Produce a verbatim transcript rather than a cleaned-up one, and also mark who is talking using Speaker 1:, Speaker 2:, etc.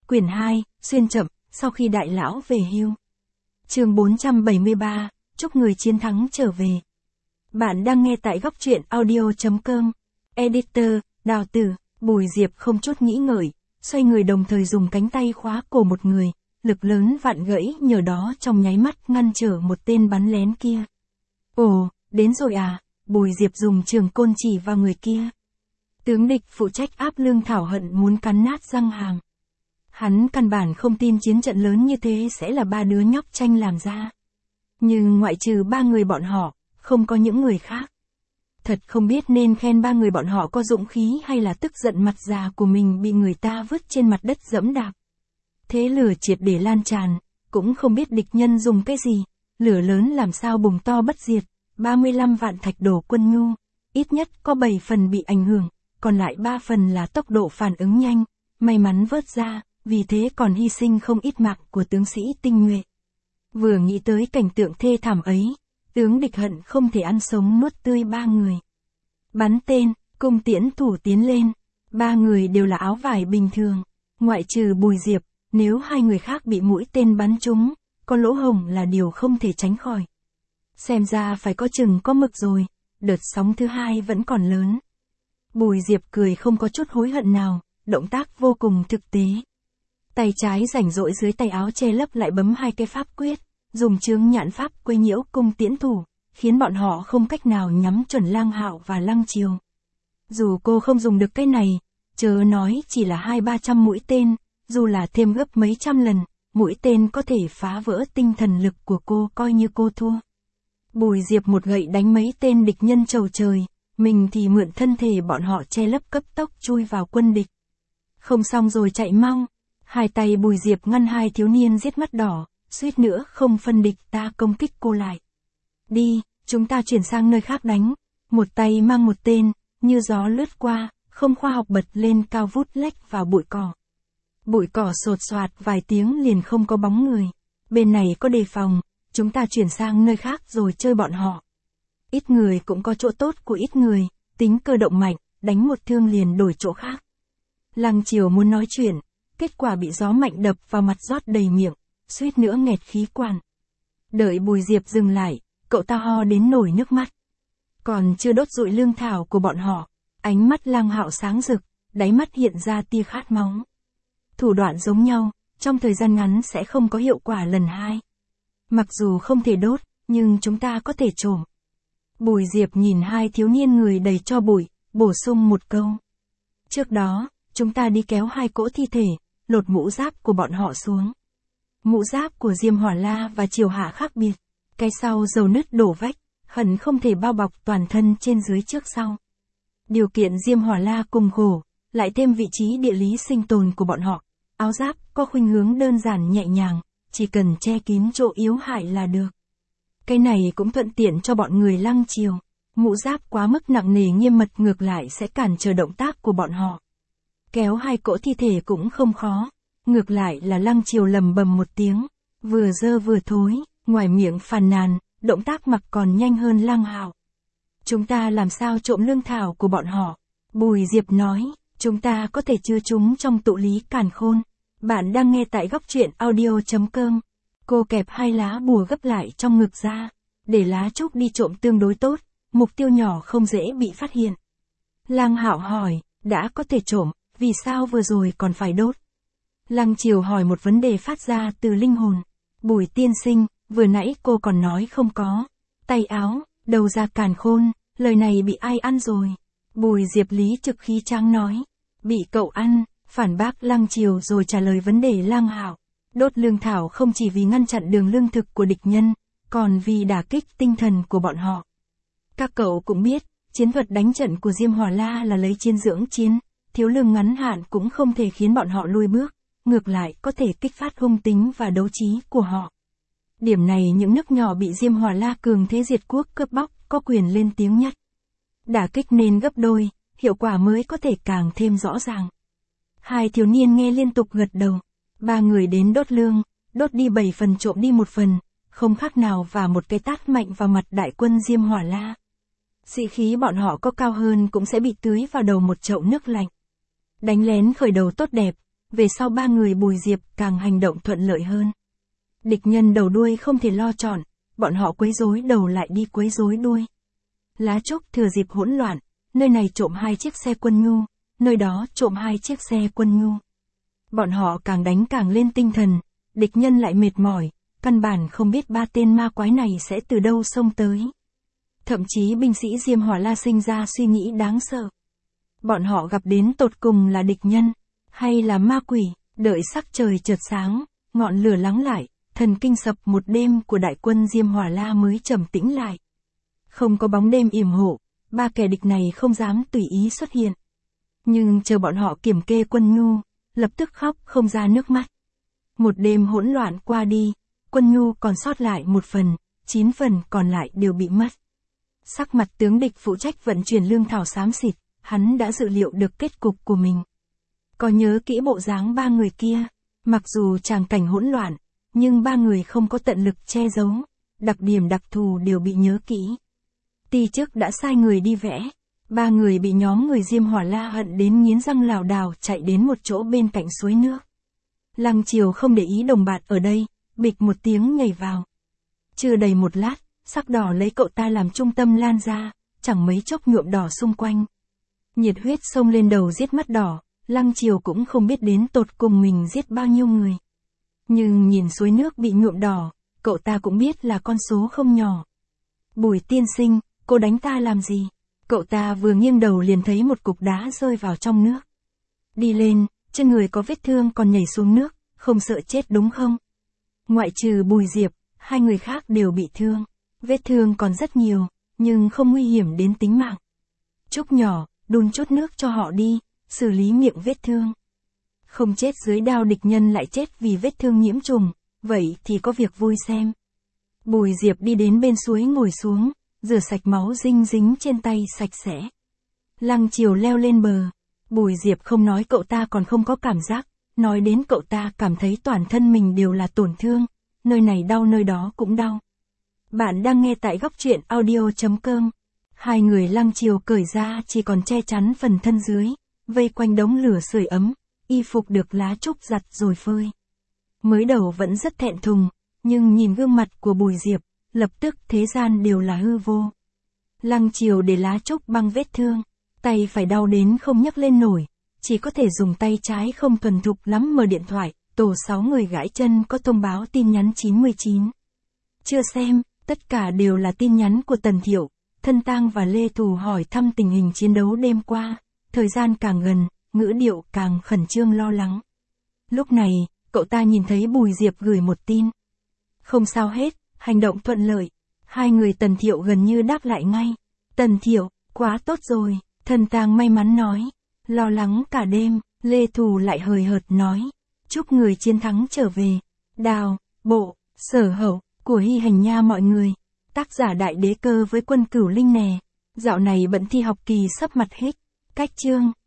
Speaker 1: Quyển hai, xuyên chậm, sau khi đại lão về hưu. Chương bốn trăm bảy mươi ba, chúc người chiến thắng trở về. Bạn đang nghe tại góc truyện audio chấm com. Editor, Đào Tử. Bùi Diệp không chút nghĩ ngợi, xoay người đồng thời dùng cánh tay khóa cổ một người, lực lớn vạn gãy nhờ đó trong nháy mắt ngăn trở một tên bắn lén kia. Ồ, đến rồi à, Bùi Diệp dùng trường côn chỉ vào người kia. Tướng địch phụ trách áp lương thảo hận muốn cắn nát răng hàm. Hắn căn bản không tin chiến trận lớn như thế sẽ là ba đứa nhóc tranh làm ra. Nhưng ngoại trừ ba người bọn họ, không có những người khác. Thật không biết nên khen ba người bọn họ có dũng khí hay là tức giận mặt già của mình bị người ta vứt trên mặt đất dẫm đạp. Thế lửa triệt để lan tràn, cũng không biết địch nhân dùng cái gì, lửa lớn làm sao bùng to bất diệt, ba mươi lăm vạn thạch đổ quân nhu, ít nhất có bảy phần bị ảnh hưởng, còn lại ba phần là tốc độ phản ứng nhanh, may mắn vớt ra, vì thế còn hy sinh không ít mạng của tướng sĩ tinh nhuệ. Vừa nghĩ tới cảnh tượng thê thảm ấy, tướng địch hận không thể ăn sống nuốt tươi ba người. Bắn tên, cung tiễn thủ tiến lên, ba người đều là áo vải bình thường, ngoại trừ Bùi Diệp, nếu hai người khác bị mũi tên bắn trúng, có lỗ hổng là điều không thể tránh khỏi. Xem ra phải có chừng có mực rồi, đợt sóng thứ hai vẫn còn lớn. Bùi Diệp cười không có chút hối hận nào, động tác vô cùng thực tế. Tay trái rảnh rỗi dưới tay áo che lấp lại bấm hai cái pháp quyết, dùng chướng nhãn pháp quấy nhiễu cung tiễn thủ, khiến bọn họ không cách nào nhắm chuẩn Lang Hạo và Lăng Triều. Dù cô không dùng được cái này, chớ nói chỉ là hai ba trăm mũi tên, dù là thêm gấp mấy trăm lần, mũi tên có thể phá vỡ tinh thần lực của cô coi như cô thua. Bùi Diệp một gậy đánh mấy tên địch nhân chầu trời, mình thì mượn thân thể bọn họ che lấp cấp tốc chui vào quân địch. Không xong rồi chạy mau. Hai tay Bùi Diệp ngăn hai thiếu niên giết mắt đỏ, suýt nữa không phân địch ta công kích cô lại. Đi, chúng ta chuyển sang nơi khác đánh. Một tay mang một tên, như gió lướt qua, không khoa học bật lên cao vút lách vào bụi cỏ. Bụi cỏ sột soạt vài tiếng liền không có bóng người. Bên này có đề phòng, chúng ta chuyển sang nơi khác rồi chơi bọn họ. Ít người cũng có chỗ tốt của ít người, tính cơ động mạnh, đánh một thương liền đổi chỗ khác. Lăng Triều muốn nói chuyện, kết quả bị gió mạnh đập vào mặt rót đầy miệng, suýt nữa nghẹt khí quản. Đợi Bùi Diệp dừng lại, cậu ta ho đến nổi nước mắt. Còn chưa đốt rụi lương thảo của bọn họ, ánh mắt Lăng Hạo sáng rực, đáy mắt hiện ra tia khát máu. Thủ đoạn giống nhau, trong thời gian ngắn sẽ không có hiệu quả lần hai. Mặc dù không thể đốt, nhưng chúng ta có thể trộm. Bùi Diệp nhìn hai thiếu niên người đầy tro bụi, bổ sung một câu. Trước đó, chúng ta đi kéo hai cỗ thi thể, lột mũ giáp của bọn họ xuống. Mũ giáp của Diêm Hỏa La và Triều Hạ khác biệt, cái sau dầu nứt đổ vách, hẳn không thể bao bọc toàn thân trên dưới trước sau. Điều kiện Diêm Hỏa La cùng khổ, lại thêm vị trí địa lý sinh tồn của bọn họ, áo giáp có khuynh hướng đơn giản nhẹ nhàng, chỉ cần che kín chỗ yếu hại là được. Cái này cũng thuận tiện cho bọn người Lăng Triều, mũ giáp quá mức nặng nề nghiêm mật ngược lại sẽ cản trở động tác của bọn họ. Kéo hai cỗ thi thể cũng không khó, ngược lại là Lăng Triều lầm bầm một tiếng, vừa dơ vừa thối, ngoài miệng phàn nàn, động tác mặc còn nhanh hơn Lăng Hạo. Chúng ta làm sao trộm lương thảo của bọn họ? Bùi Diệp nói, chúng ta có thể chứa chúng trong tụ lý càn khôn. Bạn đang nghe tại góc truyện audio chấm com. Cô kẹp hai lá bùa gấp lại trong ngực ra, để lá trúc đi trộm tương đối tốt, mục tiêu nhỏ không dễ bị phát hiện. Lăng Hạo hỏi, đã có thể trộm, vì sao vừa rồi còn phải đốt? Lăng Triều hỏi một vấn đề phát ra từ linh hồn. Bùi tiên sinh, vừa nãy cô còn nói không có. Tay áo, đầu ra càn khôn, lời này bị ai ăn rồi? Bùi Diệp lý trực khí tráng nói. Bị cậu ăn, phản bác Lăng Triều rồi trả lời vấn đề Lăng Hạo. Đốt lương thảo không chỉ vì ngăn chặn đường lương thực của địch nhân, còn vì đả kích tinh thần của bọn họ. Các cậu cũng biết, chiến thuật đánh trận của Diêm Hỏa La là lấy chiến dưỡng chiến, thiếu lương ngắn hạn cũng không thể khiến bọn họ lùi bước, ngược lại có thể kích phát hung tính và đấu trí của họ. Điểm này những nước nhỏ bị Diêm Hỏa La cường thế diệt quốc cướp bóc có quyền lên tiếng nhất. Đả kích nên gấp đôi, hiệu quả mới có thể càng thêm rõ ràng. Hai thiếu niên nghe liên tục gật đầu. Ba người đến đốt lương, đốt đi bảy phần trộm đi một phần, không khác nào và một cái tát mạnh vào mặt đại quân Diêm Hỏa La. Sĩ khí bọn họ có cao hơn cũng sẽ bị tưới vào đầu một chậu nước lạnh. Đánh lén khởi đầu tốt đẹp, về sau ba người Bùi Diệp càng hành động thuận lợi hơn. Địch nhân đầu đuôi không thể lo chọn, bọn họ quấy rối đầu lại đi quấy rối đuôi. Lá Trúc thừa dịp hỗn loạn, nơi này trộm hai chiếc xe quân nhu, nơi đó trộm hai chiếc xe quân nhu. Bọn họ càng đánh càng lên tinh thần, địch nhân lại mệt mỏi, căn bản không biết ba tên ma quái này sẽ từ đâu xông tới. Thậm chí binh sĩ Diêm Hỏa La sinh ra suy nghĩ đáng sợ. Bọn họ gặp đến tột cùng là địch nhân, hay là ma quỷ, đợi sắc trời chợt sáng, ngọn lửa lắng lại, thần kinh sập một đêm của đại quân Diêm Hỏa La mới trầm tĩnh lại. Không có bóng đêm yểm hộ, ba kẻ địch này không dám tùy ý xuất hiện. Nhưng chờ bọn họ kiểm kê quân nhu, lập tức khóc không ra nước mắt. Một đêm hỗn loạn qua đi, quân nhu còn sót lại một phần, chín phần còn lại đều bị mất. Sắc mặt tướng địch phụ trách vận chuyển lương thảo xám xịt, hắn đã dự liệu được kết cục của mình. Có nhớ kỹ bộ dáng ba người kia, mặc dù tràng cảnh hỗn loạn, nhưng ba người không có tận lực che giấu, đặc điểm đặc thù đều bị nhớ kỹ. Ti chức đã sai người đi vẽ, ba người bị nhóm người Diêm Hỏa La hận đến nghiến răng lảo đảo chạy đến một chỗ bên cạnh suối nước. Lăng Triều không để ý đồng bạn ở đây, bịch một tiếng nhảy vào. Chưa đầy một lát, sắc đỏ lấy cậu ta làm trung tâm lan ra, chẳng mấy chốc nhuộm đỏ xung quanh. Nhiệt huyết xông lên đầu giết mắt đỏ, Lăng Triều cũng không biết đến tột cùng mình giết bao nhiêu người. Nhưng nhìn suối nước bị nhuộm đỏ, cậu ta cũng biết là con số không nhỏ. Bùi tiên sinh, cô đánh ta làm gì? Cậu ta vừa nghiêng đầu liền thấy một cục đá rơi vào trong nước. Đi lên, trên người có vết thương còn nhảy xuống nước, không sợ chết đúng không? Ngoại trừ Bùi Diệp, hai người khác đều bị thương. Vết thương còn rất nhiều, nhưng không nguy hiểm đến tính mạng. Trúc nhỏ, đun chút nước cho họ đi, xử lý miệng vết thương. Không chết dưới đao địch nhân lại chết vì vết thương nhiễm trùng, vậy thì có việc vui xem. Bùi Diệp đi đến bên suối ngồi xuống, rửa sạch máu dinh dính trên tay sạch sẽ. Lăng Triều leo lên bờ. Bùi Diệp không nói cậu ta còn không có cảm giác, nói đến cậu ta cảm thấy toàn thân mình đều là tổn thương, nơi này đau nơi đó cũng đau. Bạn đang nghe tại góc truyện audio chấm com. Hai người Lăng Triều cởi ra chỉ còn che chắn phần thân dưới, vây quanh đống lửa sưởi ấm, y phục được Lá Trúc giặt rồi phơi. Mới đầu vẫn rất thẹn thùng, nhưng nhìn gương mặt của Bùi Diệp, lập tức thế gian đều là hư vô. Lăng Triều để Lá Trúc băng vết thương, tay phải đau đến không nhấc lên nổi, chỉ có thể dùng tay trái không thuần thục lắm mở điện thoại, tổ sáu người gãi chân có thông báo tin nhắn chín mươi chín. Chưa xem, tất cả đều là tin nhắn của Tần Thiệu, Thân Tang và Lê Thù hỏi thăm tình hình chiến đấu đêm qua, thời gian càng gần, ngữ điệu càng khẩn trương lo lắng. Lúc này, cậu ta nhìn thấy Bùi Diệp gửi một tin. Không sao hết, hành động thuận lợi. Hai người Tần Thiệu gần như đáp lại ngay. Tần Thiệu, quá tốt rồi, Thân Tang may mắn nói. Lo lắng cả đêm, Lê Thù lại hời hợt nói. Chúc người chiến thắng trở về. Đào, bộ, sở hậu, của Hy Hành nha mọi người. Tác giả Đại Đế Cơ với Quân Cửu Linh nè. Dạo này bận thi học kỳ sắp mặt hết. Cách chương.